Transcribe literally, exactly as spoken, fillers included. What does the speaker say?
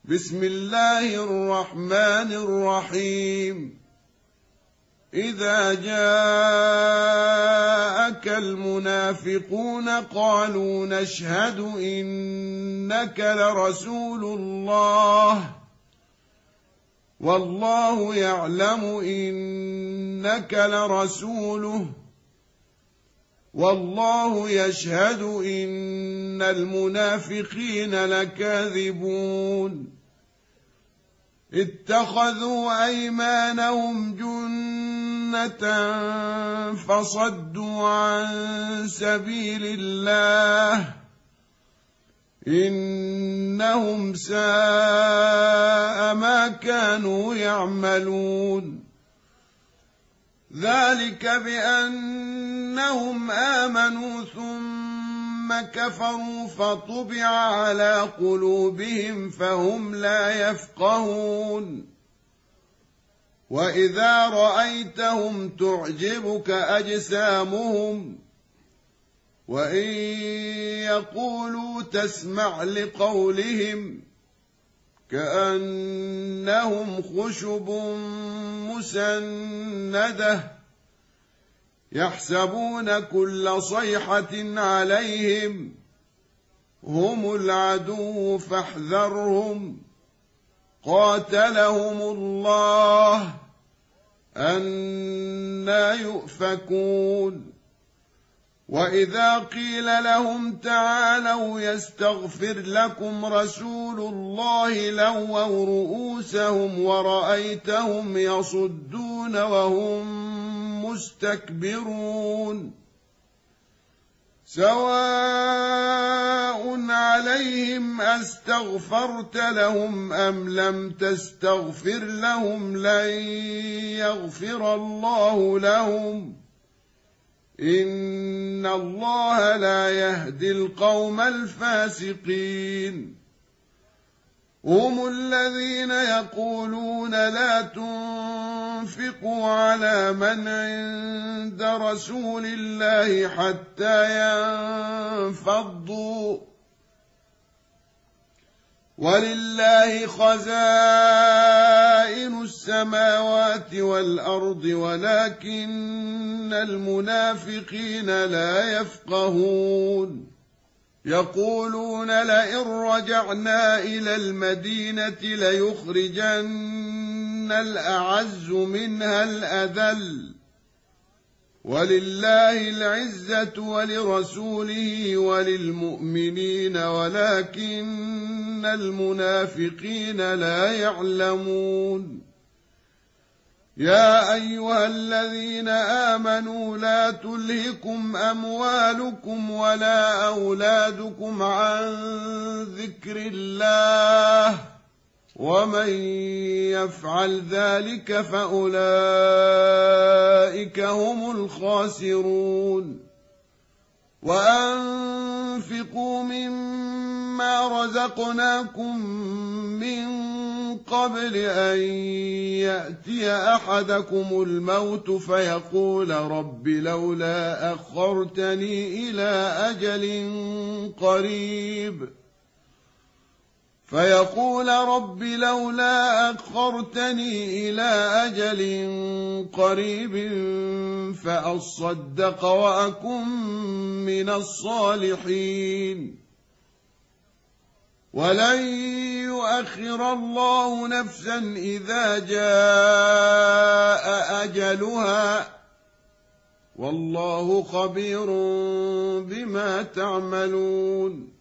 بسم الله الرحمن الرحيم إذا جاءك المنافقون قالوا نشهد إنك لرسول الله والله يعلم إنك لرسوله والله يشهد إن المنافقين لكاذبون اتخذوا أيمانهم جنة فصدوا عن سبيل الله إنهم ساء ما كانوا يعملون ذلك بأنهم آمنوا ثم كفروا فطبع على قلوبهم فهم لا يفقهون وإذا رأيتهم تعجبك أجسامهم وإن يقولوا تسمع لقولهم كأنهم خشب مسندة يحسبون كل صيحة عليهم هم العدو فاحذرهم قاتلهم الله أنى يؤفكون وإذا قيل لهم تعالوا يستغفر لكم رسول الله لووا رؤوسهم ورأيتهم يصدون وهم مستكبرون سواء عليهم أستغفرت لهم أم لم تستغفر لهم لن يغفر الله لهم إن الله لا يهدي القوم الفاسقين هم الذين يقولون لا تنفقوا على من عند رسول الله حتى ينفضوا ولله خزائن السماوات والأرض ولكن المنافقين لا يفقهون يقولون لئن رجعنا إلى المدينة ليخرجن الأعز منها الأذل ولله العزة ولرسوله وللمؤمنين ولكن المنافقين لا يعلمون يا أيها الذين آمنوا لا تلهكم أموالكم ولا أولادكم عن ذكر الله ومن يفعل ذلك فأولئك هم الخاسرون وأنفقوا مما رزقناكم من قبل أن يأتي أحدكم الموت فيقول رب لولا أخرتني إلى أجل قريب فيقول رب لولا أخرتني إلى أجل قريب فأصدق وأكن من الصالحين ولن يؤخر الله نفسا إذا جاء أجلها والله خبير بما تعملون